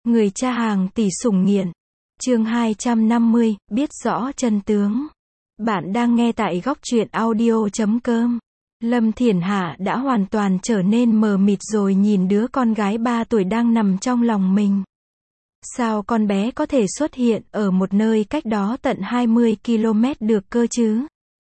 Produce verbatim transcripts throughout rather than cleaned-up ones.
Người cha hàng tỷ sủng nghiện. Chương hai trăm năm mươi, biết rõ chân tướng. Bạn đang nghe tại góc truyện audio chấm com. Lâm Thiển Hạ đã hoàn toàn trở nên mờ mịt rồi nhìn đứa con gái ba tuổi đang nằm trong lòng mình. Sao con bé có thể xuất hiện ở một nơi cách đó tận hai mươi ki lô mét được cơ chứ?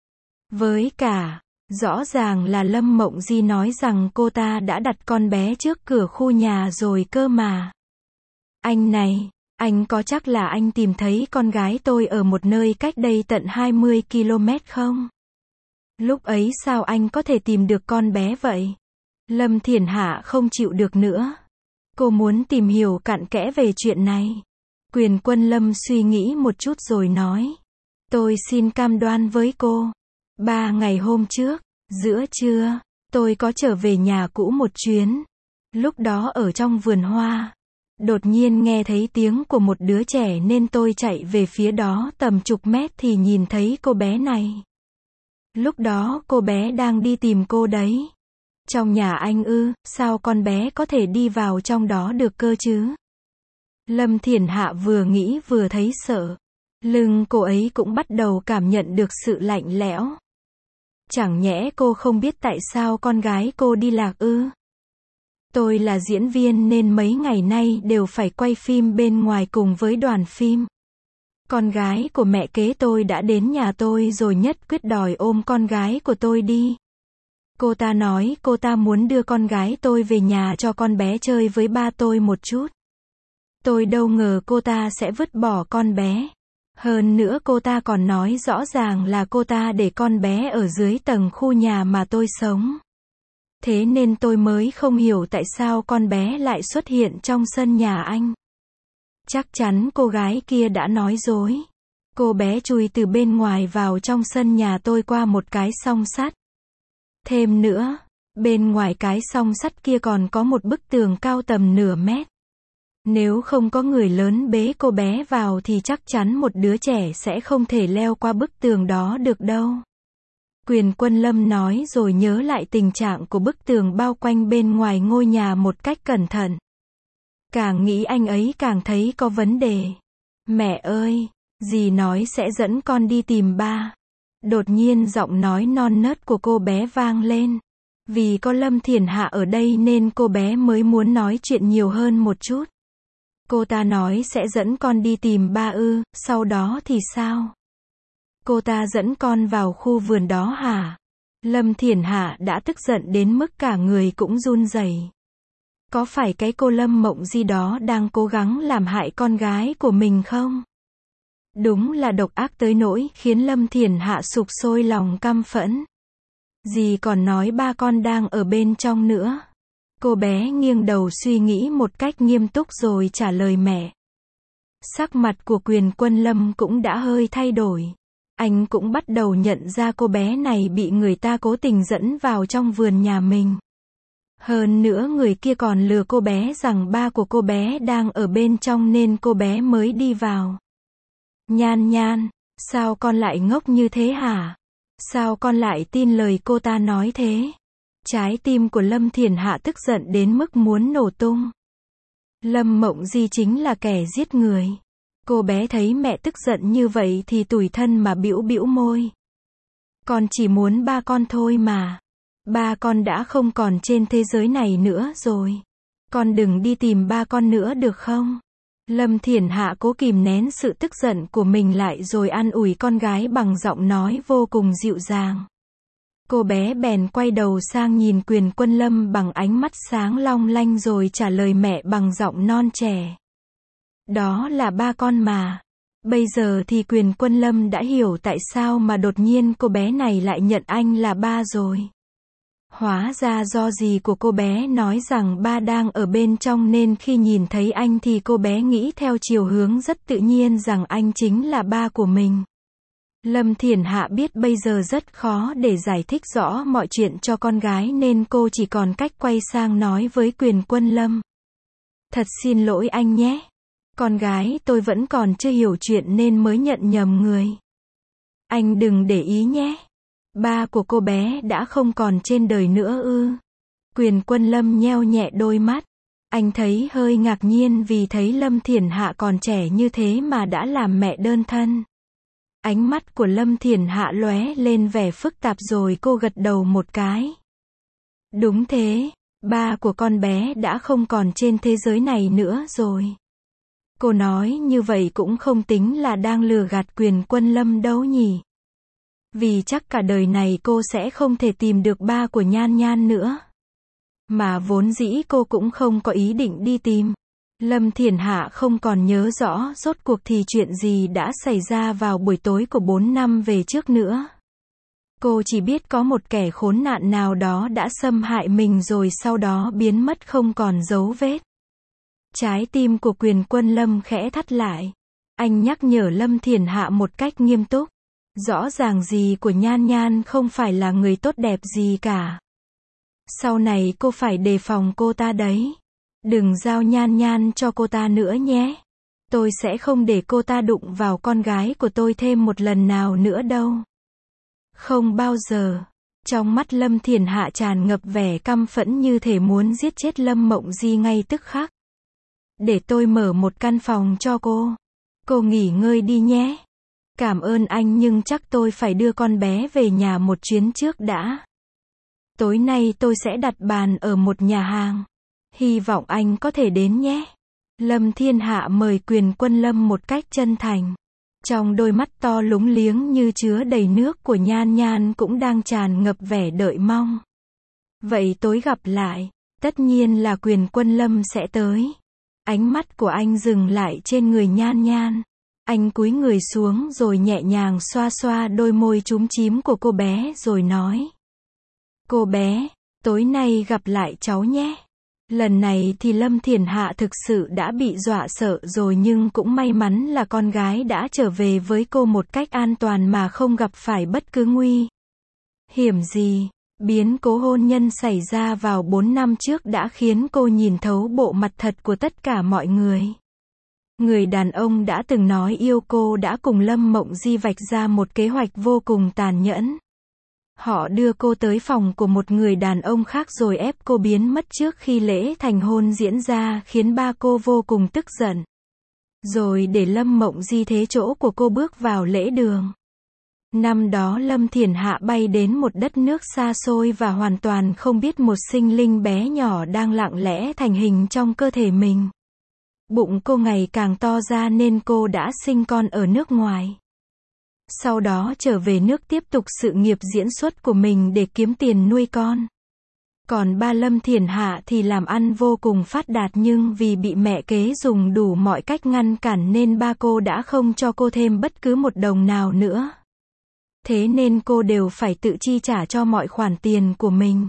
Với cả, rõ ràng là Lâm Mộng Di nói rằng cô ta đã đặt con bé trước cửa khu nhà rồi cơ mà. Anh này, anh có chắc là anh tìm thấy con gái tôi ở một nơi cách đây tận hai mươi ki lô mét không? Lúc ấy sao anh có thể tìm được con bé vậy? Lâm Thiển Hạ không chịu được nữa. Cô muốn tìm hiểu cặn kẽ về chuyện này. Quyền Quân Lâm suy nghĩ một chút rồi nói. Tôi xin cam đoan với cô. Ba ngày hôm trước, giữa trưa, tôi có trở về nhà cũ một chuyến. Lúc đó ở trong vườn hoa, đột nhiên nghe thấy tiếng của một đứa trẻ nên tôi chạy về phía đó tầm chục mét thì nhìn thấy cô bé này. Lúc đó cô bé đang đi tìm cô đấy. Trong nhà anh ư, sao con bé có thể đi vào trong đó được cơ chứ? Lâm Thiển Hạ vừa nghĩ vừa thấy sợ. Lưng cô ấy cũng bắt đầu cảm nhận được sự lạnh lẽo. Chẳng nhẽ cô không biết tại sao con gái cô đi lạc ư? Tôi là diễn viên nên mấy ngày nay đều phải quay phim bên ngoài cùng với đoàn phim. Con gái của mẹ kế tôi đã đến nhà tôi rồi nhất quyết đòi ôm con gái của tôi đi. Cô ta nói cô ta muốn đưa con gái tôi về nhà cho con bé chơi với ba tôi một chút. Tôi đâu ngờ cô ta sẽ vứt bỏ con bé. Hơn nữa cô ta còn nói rõ ràng là cô ta để con bé ở dưới tầng khu nhà mà tôi sống. Thế nên tôi mới không hiểu tại sao con bé lại xuất hiện trong sân nhà anh. Chắc chắn cô gái kia đã nói dối. Cô bé chui từ bên ngoài vào trong sân nhà tôi qua một cái song sắt. Thêm nữa, bên ngoài cái song sắt kia còn có một bức tường cao tầm nửa mét. Nếu không có người lớn bế cô bé vào thì chắc chắn một đứa trẻ sẽ không thể leo qua bức tường đó được đâu. Quyền Quân Lâm nói rồi nhớ lại tình trạng của bức tường bao quanh bên ngoài ngôi nhà một cách cẩn thận. Càng nghĩ anh ấy càng thấy có vấn đề. Mẹ ơi, dì nói sẽ dẫn con đi tìm ba. Đột nhiên giọng nói non nớt của cô bé vang lên. Vì có Lâm Thiển Hạ ở đây nên cô bé mới muốn nói chuyện nhiều hơn một chút. Cô ta nói sẽ dẫn con đi tìm ba ư, sau đó thì sao? Cô ta dẫn con vào khu vườn đó hả? Lâm Thiển Hạ đã tức giận đến mức cả người cũng run rẩy. Có phải cái cô Lâm Mộng Di đó đang cố gắng làm hại con gái của mình không? Đúng là độc ác tới nỗi khiến Lâm Thiển Hạ sục sôi lòng căm phẫn. Dì còn nói ba con đang ở bên trong nữa. Cô bé nghiêng đầu suy nghĩ một cách nghiêm túc rồi trả lời mẹ. Sắc mặt của Quyền Quân Lâm cũng đã hơi thay đổi. Anh cũng bắt đầu nhận ra cô bé này bị người ta cố tình dẫn vào trong vườn nhà mình. Hơn nữa người kia còn lừa cô bé rằng ba của cô bé đang ở bên trong nên cô bé mới đi vào. Nhan Nhan, sao con lại ngốc như thế hả? Sao con lại tin lời cô ta nói thế? Trái tim của Lâm Thiển Hạ tức giận đến mức muốn nổ tung. Lâm Mộng Di chính là kẻ giết người. Cô bé thấy mẹ tức giận như vậy thì tủi thân mà bĩu bĩu môi. Con chỉ muốn ba con thôi mà. Ba con đã không còn trên thế giới này nữa rồi. Con đừng đi tìm ba con nữa được không? Lâm Thiển Hạ cố kìm nén sự tức giận của mình lại rồi an ủi con gái bằng giọng nói vô cùng dịu dàng. Cô bé bèn quay đầu sang nhìn Quyền Quân Lâm bằng ánh mắt sáng long lanh rồi trả lời mẹ bằng giọng non trẻ. Đó là ba con mà. Bây giờ thì Quyền Quân Lâm đã hiểu tại sao mà đột nhiên cô bé này lại nhận anh là ba rồi. Hóa ra do dì của cô bé nói rằng ba đang ở bên trong nên khi nhìn thấy anh thì cô bé nghĩ theo chiều hướng rất tự nhiên rằng anh chính là ba của mình. Lâm Thiển Hạ biết bây giờ rất khó để giải thích rõ mọi chuyện cho con gái nên cô chỉ còn cách quay sang nói với Quyền Quân Lâm. Thật xin lỗi anh nhé. Con gái tôi vẫn còn chưa hiểu chuyện nên mới nhận nhầm người. Anh đừng để ý nhé. Ba của cô bé đã không còn trên đời nữa ư? Quyền Quân Lâm nheo nhẹ đôi mắt. Anh thấy hơi ngạc nhiên vì thấy Lâm Thiển Hạ còn trẻ như thế mà đã làm mẹ đơn thân. Ánh mắt của Lâm Thiển Hạ lóe lên vẻ phức tạp rồi cô gật đầu một cái. Đúng thế, ba của con bé đã không còn trên thế giới này nữa rồi. Cô nói như vậy cũng không tính là đang lừa gạt Quyền Quân Lâm đâu nhỉ. Vì chắc cả đời này cô sẽ không thể tìm được ba của Nhan Nhan nữa. Mà vốn dĩ cô cũng không có ý định đi tìm. Lâm Thiển Hạ không còn nhớ rõ rốt cuộc thì chuyện gì đã xảy ra vào buổi tối của bốn năm về trước nữa. Cô chỉ biết có một kẻ khốn nạn nào đó đã xâm hại mình rồi sau đó biến mất không còn dấu vết. Trái tim của Quyền Quân Lâm khẽ thắt lại. Anh nhắc nhở Lâm Thiển Hạ một cách nghiêm túc. Rõ ràng gì của Nhan Nhan không phải là người tốt đẹp gì cả. Sau này cô phải đề phòng cô ta đấy. Đừng giao Nhan Nhan cho cô ta nữa nhé. Tôi sẽ không để cô ta đụng vào con gái của tôi thêm một lần nào nữa đâu. Không bao giờ. Trong mắt Lâm Thiển Hạ tràn ngập vẻ căm phẫn như thể muốn giết chết Lâm Mộng Di ngay tức khắc. Để tôi mở một căn phòng cho cô. Cô nghỉ ngơi đi nhé. Cảm ơn anh nhưng chắc tôi phải đưa con bé về nhà một chuyến trước đã. Tối nay tôi sẽ đặt bàn ở một nhà hàng. Hy vọng anh có thể đến nhé. Lâm Thiên Hạ mời Quyền Quân Lâm một cách chân thành. Trong đôi mắt to lúng liếng như chứa đầy nước của Nhan Nhan cũng đang tràn ngập vẻ đợi mong. Vậy tối gặp lại, tất nhiên là Quyền Quân Lâm sẽ tới. Ánh mắt của anh dừng lại trên người Nhan Nhan. Anh cúi người xuống rồi nhẹ nhàng xoa xoa đôi môi chúm chím của cô bé rồi nói. Cô bé, tối nay gặp lại cháu nhé. Lần này thì Lâm Thiển Hạ thực sự đã bị dọa sợ rồi nhưng cũng may mắn là con gái đã trở về với cô một cách an toàn mà không gặp phải bất cứ nguy hiểm gì. Biến cố hôn nhân xảy ra vào bốn năm trước đã khiến cô nhìn thấu bộ mặt thật của tất cả mọi người. Người đàn ông đã từng nói yêu cô đã cùng Lâm Mộng Di vạch ra một kế hoạch vô cùng tàn nhẫn. Họ đưa cô tới phòng của một người đàn ông khác rồi ép cô biến mất trước khi lễ thành hôn diễn ra khiến ba cô vô cùng tức giận. Rồi để Lâm Mộng Di thế chỗ của cô bước vào lễ đường. Năm đó Lâm Thiển Hạ bay đến một đất nước xa xôi và hoàn toàn không biết một sinh linh bé nhỏ đang lặng lẽ thành hình trong cơ thể mình. Bụng cô ngày càng to ra nên cô đã sinh con ở nước ngoài. Sau đó trở về nước tiếp tục sự nghiệp diễn xuất của mình để kiếm tiền nuôi con. Còn ba Lâm Thiển Hạ thì làm ăn vô cùng phát đạt nhưng vì bị mẹ kế dùng đủ mọi cách ngăn cản nên ba cô đã không cho cô thêm bất cứ một đồng nào nữa. Thế nên cô đều phải tự chi trả cho mọi khoản tiền của mình.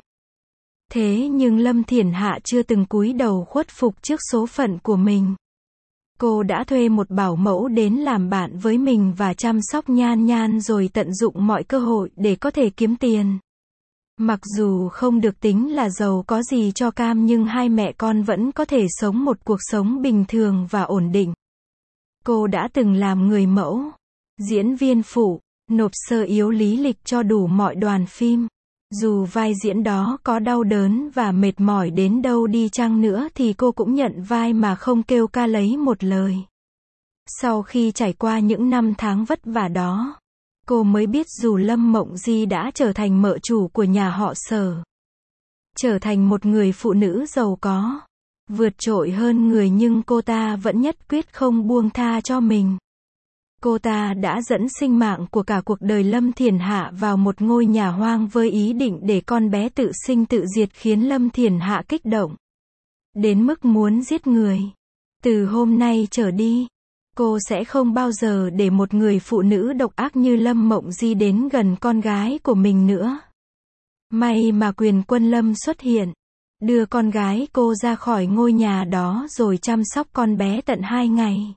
Thế nhưng Lâm Thiển Hạ chưa từng cúi đầu khuất phục trước số phận của mình. Cô đã thuê một bảo mẫu đến làm bạn với mình và chăm sóc Nhan Nhan rồi tận dụng mọi cơ hội để có thể kiếm tiền. Mặc dù không được tính là giàu có gì cho cam nhưng hai mẹ con vẫn có thể sống một cuộc sống bình thường và ổn định. Cô đã từng làm người mẫu, diễn viên phụ, nộp sơ yếu lý lịch cho đủ mọi đoàn phim. Dù vai diễn đó có đau đớn và mệt mỏi đến đâu đi chăng nữa thì cô cũng nhận vai mà không kêu ca lấy một lời. Sau khi trải qua những năm tháng vất vả đó, cô mới biết dù Lâm Mộng Di đã trở thành mợ chủ của nhà họ Sở, trở thành một người phụ nữ giàu có, vượt trội hơn người nhưng cô ta vẫn nhất quyết không buông tha cho mình. Cô ta đã dẫn sinh mạng của cả cuộc đời Lâm Thiển Hạ vào một ngôi nhà hoang với ý định để con bé tự sinh tự diệt khiến Lâm Thiển Hạ kích động. Đến mức muốn giết người. Từ hôm nay trở đi, cô sẽ không bao giờ để một người phụ nữ độc ác như Lâm Mộng Di đến gần con gái của mình nữa. May mà Quyền Quân Lâm xuất hiện, đưa con gái cô ra khỏi ngôi nhà đó rồi chăm sóc con bé tận hai ngày.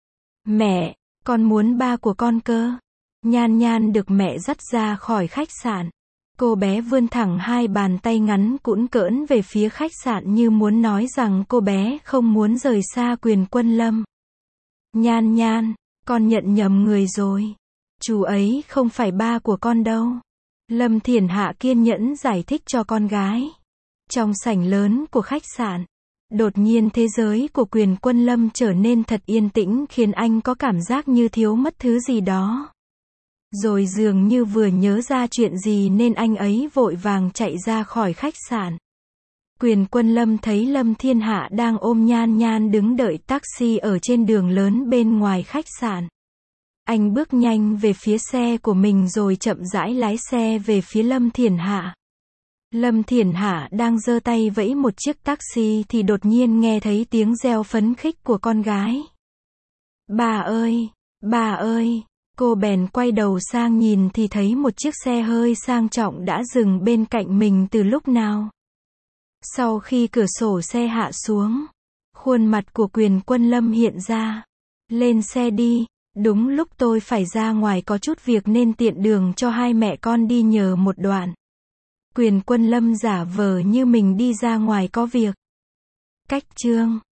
Mẹ! Con muốn ba của con cơ. Nhan Nhan được mẹ dắt ra khỏi khách sạn. Cô bé vươn thẳng hai bàn tay ngắn cũn cỡn về phía khách sạn như muốn nói rằng cô bé không muốn rời xa Quyền Quân Lâm. Nhan Nhan, con nhận nhầm người rồi. Chú ấy không phải ba của con đâu. Lâm Thiển Hạ kiên nhẫn giải thích cho con gái. Trong sảnh lớn của khách sạn, Đột nhiên thế giới của Quyền Quân Lâm trở nên thật yên tĩnh khiến anh có cảm giác như thiếu mất thứ gì đó. Rồi dường như vừa nhớ ra chuyện gì nên anh ấy vội vàng chạy ra khỏi khách sạn. Quyền Quân Lâm thấy Lâm Thiên Hạ đang ôm Nhan Nhan đứng đợi taxi ở trên đường lớn bên ngoài khách sạn. Anh bước nhanh về phía xe của mình rồi chậm rãi lái xe về phía Lâm Thiên Hạ. Lâm Thiên Hạ đang giơ tay vẫy một chiếc taxi thì đột nhiên nghe thấy tiếng reo phấn khích của con gái. Bà ơi, bà ơi, cô bèn quay đầu sang nhìn thì thấy một chiếc xe hơi sang trọng đã dừng bên cạnh mình từ lúc nào. Sau khi cửa sổ xe hạ xuống, khuôn mặt của Quyền Quân Lâm hiện ra. Lên xe đi, đúng lúc tôi phải ra ngoài có chút việc nên tiện đường cho hai mẹ con đi nhờ một đoạn. Quyền Quân Lâm giả vờ như mình đi ra ngoài có việc. Cách chương